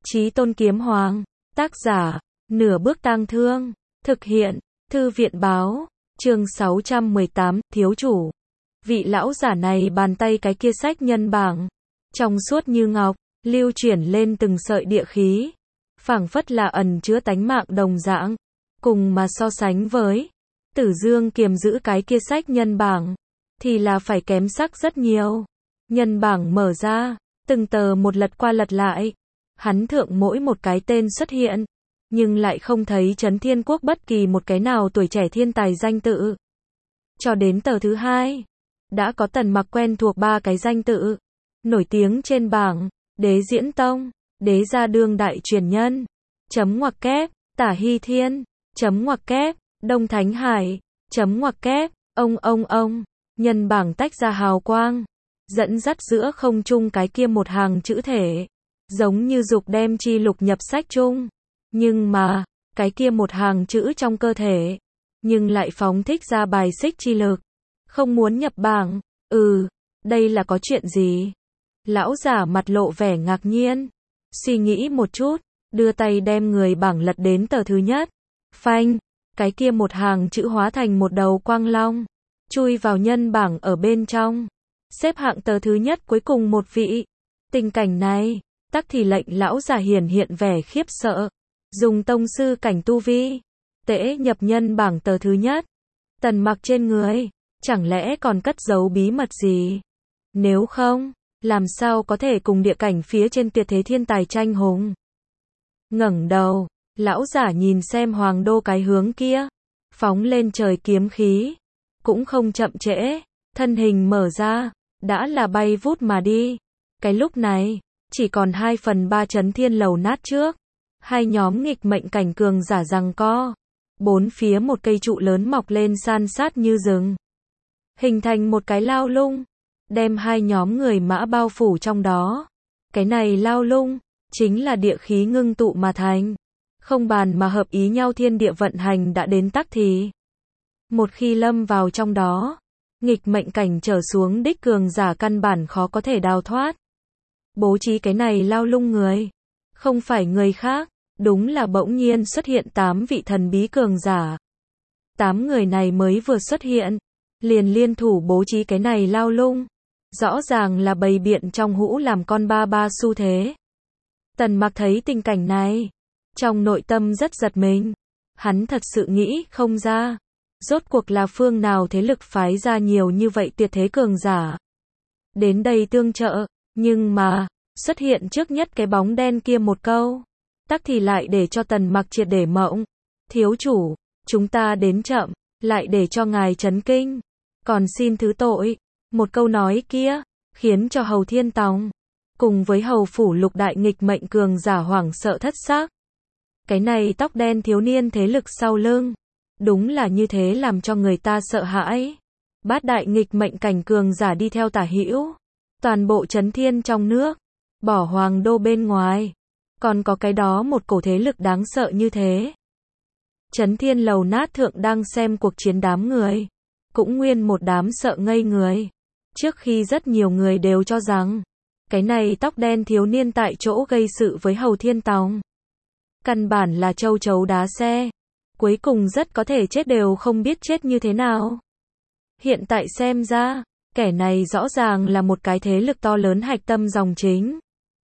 Chí Tôn Kiếm Hoàng. Tác giả, Nửa Bước Tang Thương. Thực hiện, Thư viện báo. Chương 618, thiếu chủ. Vị lão giả này bàn tay cái kia sách nhân bảng. Trong suốt như ngọc, lưu chuyển lên từng sợi địa khí. Phảng phất là ẩn chứa tánh mạng đồng dạng. Cùng mà so sánh với Tử Dương kiềm giữ cái kia sách nhân bảng, thì là phải kém sắc rất nhiều. Nhân bảng mở ra, từng tờ một lật qua lật lại. Hắn thượng mỗi một cái tên xuất hiện, nhưng lại không thấy Trấn Thiên Quốc bất kỳ một cái nào tuổi trẻ thiên tài danh tự. Cho đến tờ thứ hai, đã có Tần Mặc quen thuộc ba cái danh tự nổi tiếng trên bảng: Đế Diễn Tông, Đế Gia Đương Đại Truyền Nhân, chấm ngoặc kép, Tả Hy Thiên, chấm ngoặc kép, Đông Thánh Hải, chấm ngoặc kép, ông. Nhân bảng tách ra hào quang, dẫn dắt giữa không trung cái kia một hàng chữ thể, giống như dục đem chi lục nhập sách chung. Nhưng mà, cái kia một hàng chữ trong cơ thể, nhưng lại phóng thích ra bài xích chi lực. Không muốn nhập bảng. Đây là có chuyện gì? Lão giả mặt lộ vẻ ngạc nhiên. Suy nghĩ một chút, đưa tay đem người bảng lật đến tờ thứ nhất. Phanh, cái kia một hàng chữ hóa thành một đầu quang long, chui vào nhân bảng ở bên trong. Xếp hạng tờ thứ nhất cuối cùng một vị. Tình cảnh này, tắc thì lệnh lão giả hiện vẻ khiếp sợ. Dùng tông sư cảnh tu vi, tễ nhập nhân bảng tờ thứ nhất. Tần Mặc trên người, chẳng lẽ còn cất giấu bí mật gì? Nếu không, làm sao có thể cùng địa cảnh phía trên tuyệt thế thiên tài tranh hùng? Ngẩng đầu, lão giả nhìn xem hoàng đô cái hướng kia, phóng lên trời kiếm khí, cũng không chậm trễ, thân hình mở ra, đã là bay vút mà đi. Cái lúc này, chỉ còn 2/3 Trấn Thiên Lầu nát trước. Hai nhóm nghịch mệnh cảnh cường giả giằng co. Bốn phía một cây trụ lớn mọc lên san sát như rừng, hình thành một cái lao lung, đem hai nhóm người mã bao phủ trong đó. Cái này lao lung, chính là địa khí ngưng tụ mà thành. Không bàn mà hợp ý nhau thiên địa vận hành đã đến tắc thì. Một khi lâm vào trong đó, nghịch mệnh cảnh trở xuống đích cường giả căn bản khó có thể đào thoát. Bố trí cái này lao lung người, không phải người khác, đúng là bỗng nhiên xuất hiện 8 vị thần bí cường giả. 8 người này mới vừa xuất hiện, liền liên thủ bố trí cái này lao lung. Rõ ràng là bày biện trong hũ làm con ba xu thế. Tần Mặc thấy tình cảnh này, trong nội tâm rất giật mình. Hắn thật sự nghĩ không ra, rốt cuộc là phương nào thế lực phái ra nhiều như vậy tuyệt thế cường giả đến đây tương trợ, nhưng mà xuất hiện trước nhất cái bóng đen kia một câu, tắc thì lại để cho Tần Mặc triệt để mộng. Thiếu chủ, chúng ta đến chậm, lại để cho ngài chấn kinh, còn xin thứ tội. Một câu nói kia, khiến cho Hầu Thiên Tòng, cùng với Hầu Phủ lục đại nghịch mệnh cường giả hoảng sợ thất xác. Cái này tóc đen thiếu niên thế lực sau lưng, đúng là như thế làm cho người ta sợ hãi. Bát đại nghịch mệnh cảnh cường giả đi theo tả hữu, toàn bộ Trấn Thiên trong nước, bỏ hoàng đô bên ngoài, còn có cái đó một cổ thế lực đáng sợ như thế. Trấn Thiên Lầu nát thượng đang xem cuộc chiến đám người, cũng nguyên một đám sợ ngây người. Trước khi rất nhiều người đều cho rằng, cái này tóc đen thiếu niên tại chỗ gây sự với Hầu Thiên Tòng, căn bản là châu chấu đá xe, cuối cùng rất có thể chết đều không biết chết như thế nào. Hiện tại xem ra, kẻ này rõ ràng là một cái thế lực to lớn hạch tâm dòng chính.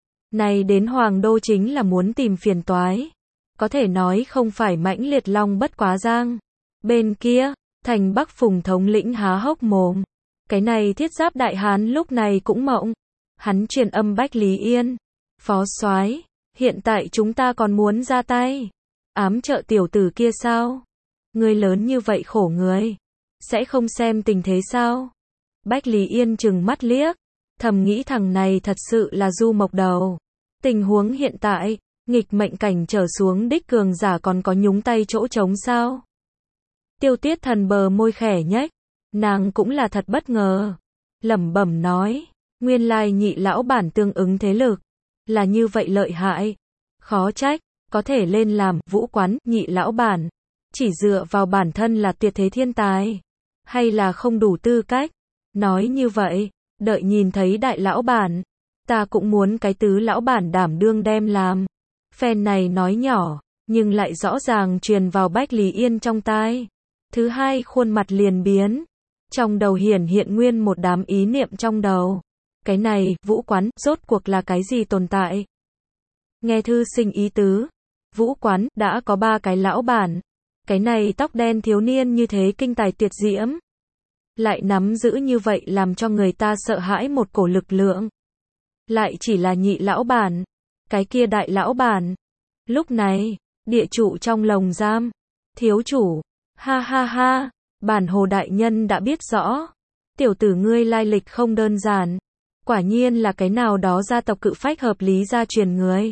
Này đến Hoàng Đô chính là muốn tìm phiền toái. Có thể nói không phải mãnh liệt long bất quá giang. Bên kia, thành Bắc Phùng thống lĩnh há hốc mồm. Cái này thiết giáp đại hán lúc này cũng mộng. Hắn truyền âm Bách Lý Yên. Phó soái, hiện tại chúng ta còn muốn ra tay ám trợ tiểu tử kia sao? Người lớn như vậy khổ người, sẽ không xem tình thế sao? Bách Lý Yên trừng mắt liếc, thầm nghĩ thằng này thật sự là du mộc đầu. Tình huống hiện tại, nghịch mệnh cảnh trở xuống đích cường giả còn có nhúng tay chỗ trống sao? Tiêu Tiết Thần bờ môi khẽ nhếch, nàng cũng là thật bất ngờ, lẩm bẩm nói, nguyên lai nhị lão bản tương ứng thế lực là như vậy lợi hại, khó trách có thể lên làm vũ quán. Nhị lão bản chỉ dựa vào bản thân là tuyệt thế thiên tài, hay là không đủ tư cách? Nói như vậy, đợi nhìn thấy đại lão bản, ta cũng muốn cái tứ lão bản đảm đương đem làm. Phen này nói nhỏ, nhưng lại rõ ràng truyền vào Bách Lý Yên trong tai. Thứ hai khuôn mặt liền biến. Trong đầu hiển hiện nguyên một đám ý niệm trong đầu. Cái này, Vũ Quán, rốt cuộc là cái gì tồn tại? Nghe thư sinh ý tứ. Vũ Quán, đã có 3 cái lão bản. Cái này tóc đen thiếu niên như thế kinh tài tuyệt diễm. Lại nắm giữ như vậy làm cho người ta sợ hãi một cổ lực lượng. Lại chỉ là nhị lão bản. Cái kia đại lão bản. Lúc này, địa chủ trong lồng giam. Thiếu chủ. Ha ha ha. Bản hồ đại nhân đã biết rõ. Tiểu tử ngươi lai lịch không đơn giản. Quả nhiên là cái nào đó gia tộc cự phách hợp lý gia truyền người.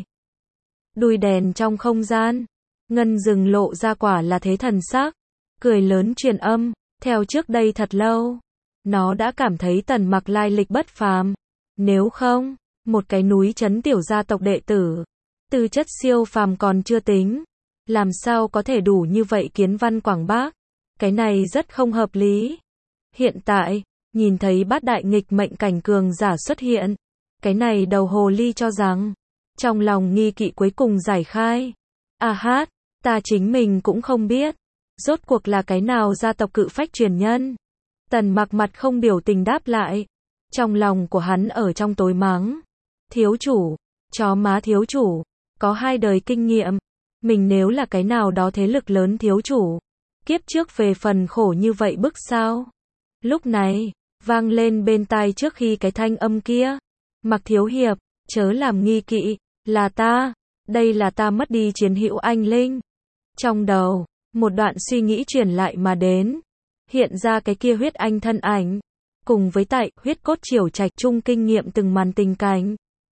Đuôi đèn trong không gian. Ngân rừng lộ ra quả là thế thần sắc. Cười lớn truyền âm. Theo trước đây thật lâu. Nó đã cảm thấy Tần Mặc lai lịch bất phàm. Nếu không, một cái núi trấn tiểu gia tộc đệ tử. Tư chất siêu phàm còn chưa tính. Làm sao có thể đủ như vậy kiến văn quảng bác. Cái này rất không hợp lý. Hiện tại, nhìn thấy bát đại nghịch mệnh cảnh cường giả xuất hiện. Cái này đầu hồ ly cho rằng, trong lòng nghi kỵ cuối cùng giải khai. À hát, ta chính mình cũng không biết. Rốt cuộc là cái nào gia tộc cự phách truyền nhân. Tần Mặc mặt không biểu tình đáp lại. Trong lòng của hắn ở trong tối mắng. Thiếu chủ, chó má thiếu chủ, có 2 đời kinh nghiệm. Mình nếu là cái nào đó thế lực lớn thiếu chủ. Kiếp trước về phần khổ như vậy bức sao. Lúc này, vang lên bên tai trước khi cái thanh âm kia. Mặc thiếu hiệp, chớ làm nghi kỵ, là ta. Đây là ta mất đi chiến hữu anh linh. Trong đầu, một đoạn suy nghĩ truyền lại mà đến. Hiện ra cái kia huyết anh thân ảnh. Cùng với tại huyết cốt triều trạch chung kinh nghiệm từng màn tình cảnh.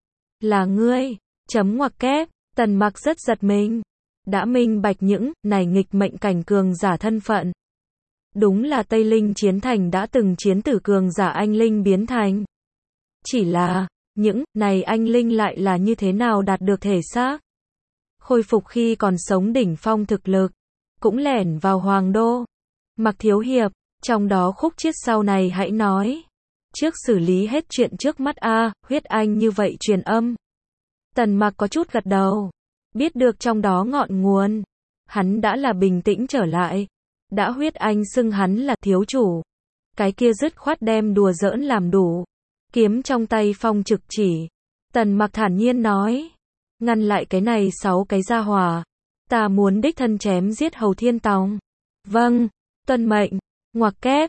Là ngươi, chấm ngoặc kép, Tần Mặc rất giật mình. Đã minh bạch những này nghịch mệnh cảnh cường giả thân phận. Đúng là Tây Linh chiến thành đã từng chiến tử cường giả anh linh biến thành. Chỉ là, những này anh linh lại là như thế nào đạt được thể xác. Khôi phục khi còn sống đỉnh phong thực lực. Cũng lẻn vào hoàng đô. Mặc thiếu hiệp, trong đó khúc chiết sau này hãy nói. Trước xử lý hết chuyện trước mắt huyết anh như vậy truyền âm. Tần Mặc có chút gật đầu. Biết được trong đó ngọn nguồn. Hắn đã là bình tĩnh trở lại. Đã huyết anh xưng hắn là thiếu chủ. Cái kia dứt khoát đem đùa giỡn làm đủ. Kiếm trong tay phong trực chỉ. Tần Mặc thản nhiên nói. Ngăn lại cái này 6 cái gia hỏa. Ta muốn đích thân chém giết Hầu Thiên Tòng. Vâng, tuân mệnh. Ngoặc kép,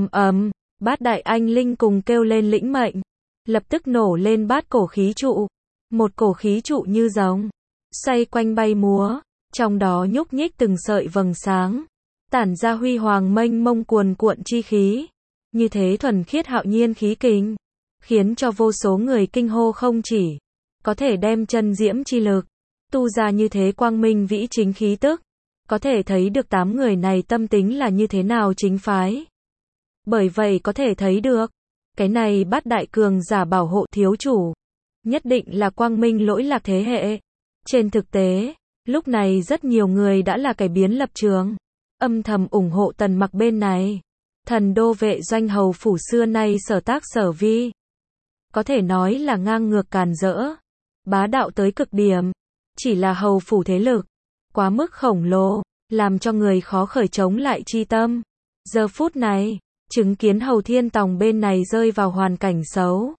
bát đại anh linh cùng kêu lên lĩnh mệnh. Lập tức nổ lên bát cổ khí trụ. Một cổ khí trụ như rồng. Xoay quanh bay múa. Trong đó nhúc nhích từng sợi vầng sáng. Tản ra huy hoàng mênh mông cuồn cuộn chi khí. Như thế thuần khiết hạo nhiên khí kình. Khiến cho vô số người kinh hô không chỉ. Có thể đem chân diễm chi lực. Tu ra như thế quang minh vĩ chính khí tức. Có thể thấy được 8 người này tâm tính là như thế nào chính phái. Bởi vậy có thể thấy được. Cái này bát đại cường giả bảo hộ thiếu chủ. Nhất định là quang minh lỗi lạc thế hệ. Trên thực tế, lúc này rất nhiều người đã là cải biến lập trường. Âm thầm ủng hộ Tần Mặc bên này. Thần đô vệ doanh hầu phủ xưa nay sở tác sở vi. Có thể nói là ngang ngược càn rỡ. Bá đạo tới cực điểm. Chỉ là hầu phủ thế lực. Quá mức khổng lồ. Làm cho người khó khởi chống lại chi tâm. Giờ phút này, chứng kiến Hầu Thiên Tòng bên này rơi vào hoàn cảnh xấu.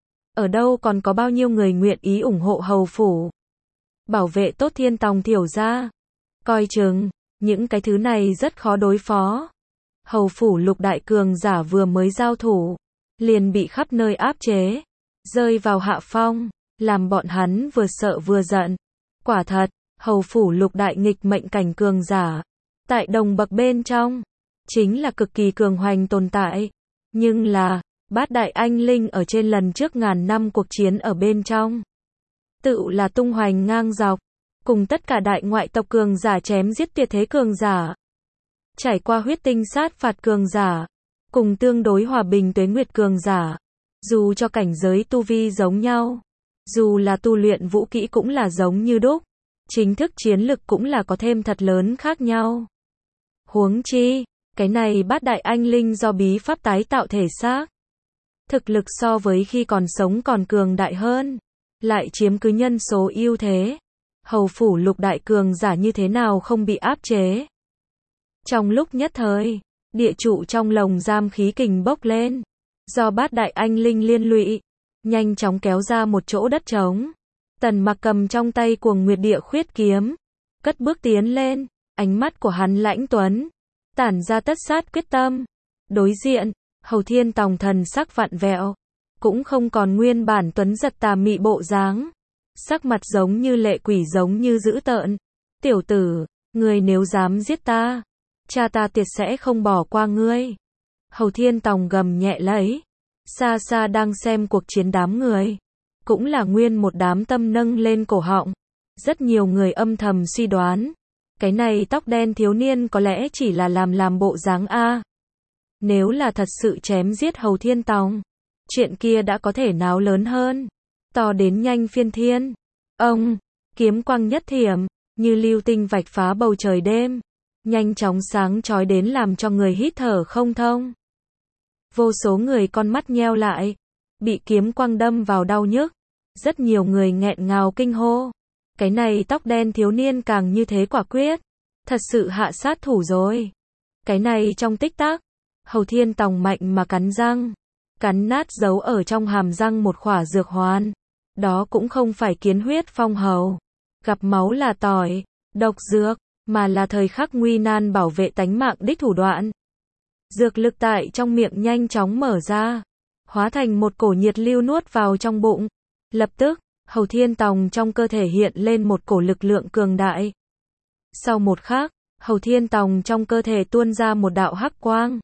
Ở đâu còn có bao nhiêu người nguyện ý ủng hộ hầu phủ. Bảo vệ tốt Thiên Tòng thiểu gia. Coi chừng, những cái thứ này rất khó đối phó. Hầu phủ lục đại cường giả vừa mới giao thủ. Liền bị khắp nơi áp chế. Rơi vào hạ phong. Làm bọn hắn vừa sợ vừa giận. Quả thật, hầu phủ lục đại nghịch mệnh cảnh cường giả. Tại đồng bậc bên trong. Chính là cực kỳ cường hoành tồn tại. Nhưng là, bát đại anh linh ở trên lần trước ngàn năm cuộc chiến ở bên trong. Tự là tung hoành ngang dọc. Cùng tất cả đại ngoại tộc cường giả chém giết tuyệt thế cường giả. Trải qua huyết tinh sát phạt cường giả. Cùng tương đối hòa bình tuế nguyệt cường giả. Dù cho cảnh giới tu vi giống nhau. Dù là tu luyện vũ kỹ cũng là giống như đúc. Chính thức chiến lực cũng là có thêm thật lớn khác nhau. Huống chi, cái này bát đại anh linh do bí pháp tái tạo thể xác. Thực lực so với khi còn sống còn cường đại hơn. Lại chiếm cứ nhân số ưu thế. Hầu phủ Lục đại cường giả như thế nào không bị áp chế. Trong lúc nhất thời, địa trụ trong lồng giam khí kình bốc lên, do bát đại anh linh liên lụy, nhanh chóng kéo ra một chỗ đất trống. Tần Mặc cầm trong tay Cuồng Nguyệt Địa Khuyết kiếm, cất bước tiến lên, ánh mắt của hắn lãnh tuấn, tản ra tất sát quyết tâm. Đối diện, Hầu Thiên Tòng thần sắc vặn vẹo, cũng không còn nguyên bản tuấn giật tà mị bộ dáng, sắc mặt giống như lệ quỷ giống như dữ tợn. Tiểu tử, ngươi nếu dám giết ta, cha ta tuyệt sẽ không bỏ qua ngươi. Hầu Thiên Tòng gầm nhẹ lấy, xa xa đang xem cuộc chiến đám người, cũng là nguyên một đám tâm nâng lên cổ họng. Rất nhiều người âm thầm suy đoán, cái này tóc đen thiếu niên có lẽ chỉ là làm bộ dáng a. Nếu là thật sự chém giết Hầu Thiên Tòng, chuyện kia đã có thể náo lớn hơn, to đến nhanh phiên thiên. Ông, kiếm quang nhất thiểm, như lưu tinh vạch phá bầu trời đêm, nhanh chóng sáng chói đến làm cho người hít thở không thông. Vô số người con mắt nheo lại, bị kiếm quang đâm vào đau nhức. Rất nhiều người nghẹn ngào kinh hô. Cái này tóc đen thiếu niên càng như thế quả quyết. Thật sự hạ sát thủ rồi. Cái này trong tích tắc, Hầu Thiên Tòng mạnh mà cắn răng. Cắn nát giấu ở trong hàm răng một khỏa dược hoàn. Đó cũng không phải kiến huyết phong hầu. Gặp máu là tỏi, độc dược, mà là thời khắc nguy nan bảo vệ tánh mạng đích thủ đoạn. Dược lực tại trong miệng nhanh chóng mở ra, hóa thành một cổ nhiệt lưu nuốt vào trong bụng. Lập tức, Hầu Thiên Tòng trong cơ thể hiện lên một cổ lực lượng cường đại. Sau một khắc, Hầu Thiên Tòng trong cơ thể tuôn ra một đạo hắc quang,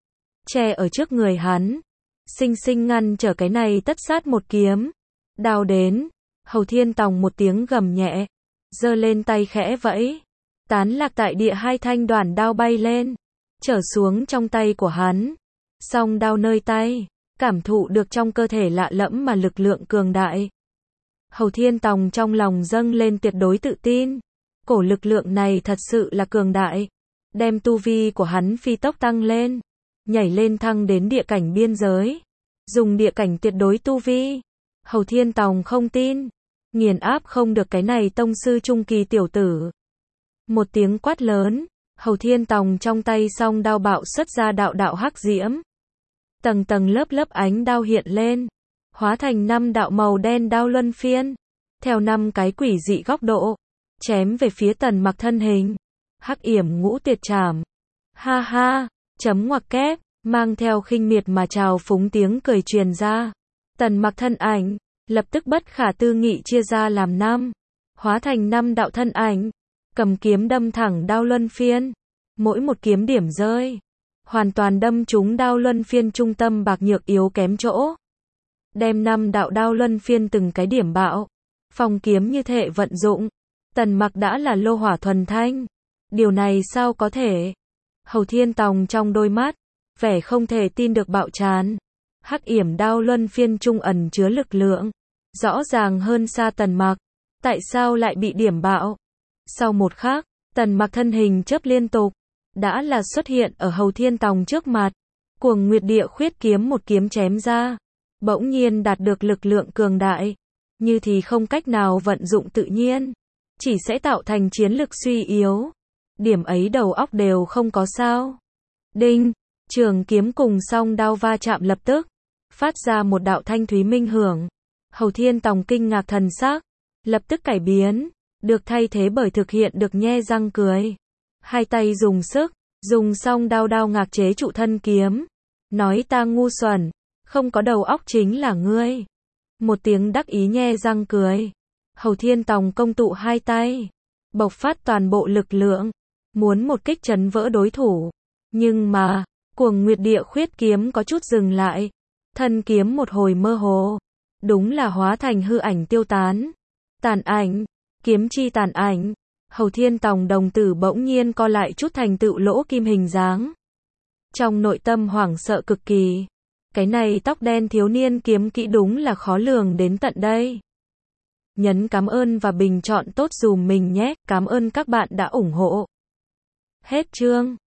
che ở trước người hắn, sinh sinh ngăn trở cái này tất sát một kiếm. Đao đến, Hầu Thiên Tòng một tiếng gầm nhẹ, giơ lên tay khẽ vẫy, tán lạc tại địa hai thanh đoản đao bay lên, trở xuống trong tay của hắn. Song đao nơi tay, cảm thụ được trong cơ thể lạ lẫm mà lực lượng cường đại. Hầu Thiên Tòng trong lòng dâng lên tuyệt đối tự tin. Cổ lực lượng này thật sự là cường đại, đem tu vi của hắn phi tốc tăng lên, nhảy lên thăng đến địa cảnh biên giới. Dùng địa cảnh tuyệt đối tu vi, Hầu Thiên Tòng không tin, nghiền áp không được cái này tông sư trung kỳ tiểu tử. Một tiếng quát lớn, Hầu Thiên Tòng trong tay song đao bạo xuất ra đạo đạo hắc diễm. Tầng tầng lớp lớp ánh đao hiện lên, hóa thành 5 đạo màu đen đao luân phiên, theo 5 cái quỷ dị góc độ, chém về phía Tần Mặc thân hình. Hắc yểm ngũ tuyệt trảm. Ha ha, chấm ngoặc kép, mang theo khinh miệt mà trào phúng tiếng cười truyền ra. Tần Mặc thân ảnh, lập tức bất khả tư nghị chia ra làm 5, hóa thành 5 đạo thân ảnh, cầm kiếm đâm thẳng đao luân phiên. Mỗi một kiếm điểm rơi, hoàn toàn đâm trúng đao luân phiên trung tâm bạc nhược yếu kém chỗ. Đem 5 đạo đao luân phiên từng cái điểm bạo. Phong kiếm như thể vận dụng. Tần Mặc đã là lô hỏa thuần thanh. Điều này sao có thể? Hầu Thiên Tòng trong đôi mắt, vẻ không thể tin được bạo tràn. Hắc yểm đao luân phiên trung ẩn chứa lực lượng, rõ ràng hơn xa Tần Mặc. Tại sao lại bị điểm bạo? Sau một khắc, Tần Mặc thân hình chớp liên tục, đã là xuất hiện ở Hầu Thiên Tòng trước mặt. Cuồng Nguyệt Địa Khuyết kiếm một kiếm chém ra, bỗng nhiên đạt được lực lượng cường đại, như thì không cách nào vận dụng tự nhiên, chỉ sẽ tạo thành chiến lực suy yếu. Điểm ấy đầu óc đều không có sao. Đinh, trường kiếm cùng song đao va chạm lập tức phát ra một đạo thanh thúy minh hưởng. Hầu Thiên Tòng kinh ngạc thần sắc, lập tức cải biến, được thay thế bởi thực hiện được nhe răng cười. Hai tay dùng sức, dùng song đao đao ngạc chế trụ thân kiếm. Nói ta ngu xuẩn, không có đầu óc chính là ngươi. Một tiếng đắc ý nhe răng cười. Hầu Thiên Tòng công tụ hai tay, bộc phát toàn bộ lực lượng, muốn một kích chấn vỡ đối thủ. Nhưng mà, Cuồng Nguyệt Địa Khuyết kiếm có chút dừng lại. Thân kiếm một hồi mơ hồ, đúng là hóa thành hư ảnh tiêu tán. Tàn ảnh, kiếm chi tàn ảnh. Hầu Thiên Tòng đồng tử bỗng nhiên co lại chút thành tựu lỗ kim hình dáng. Trong nội tâm hoảng sợ cực kỳ. Cái này tóc đen thiếu niên kiếm kỹ đúng là khó lường đến tận đây. Nhấn cảm ơn và bình chọn tốt dùm mình nhé. Cảm ơn các bạn đã ủng hộ. Hết chương.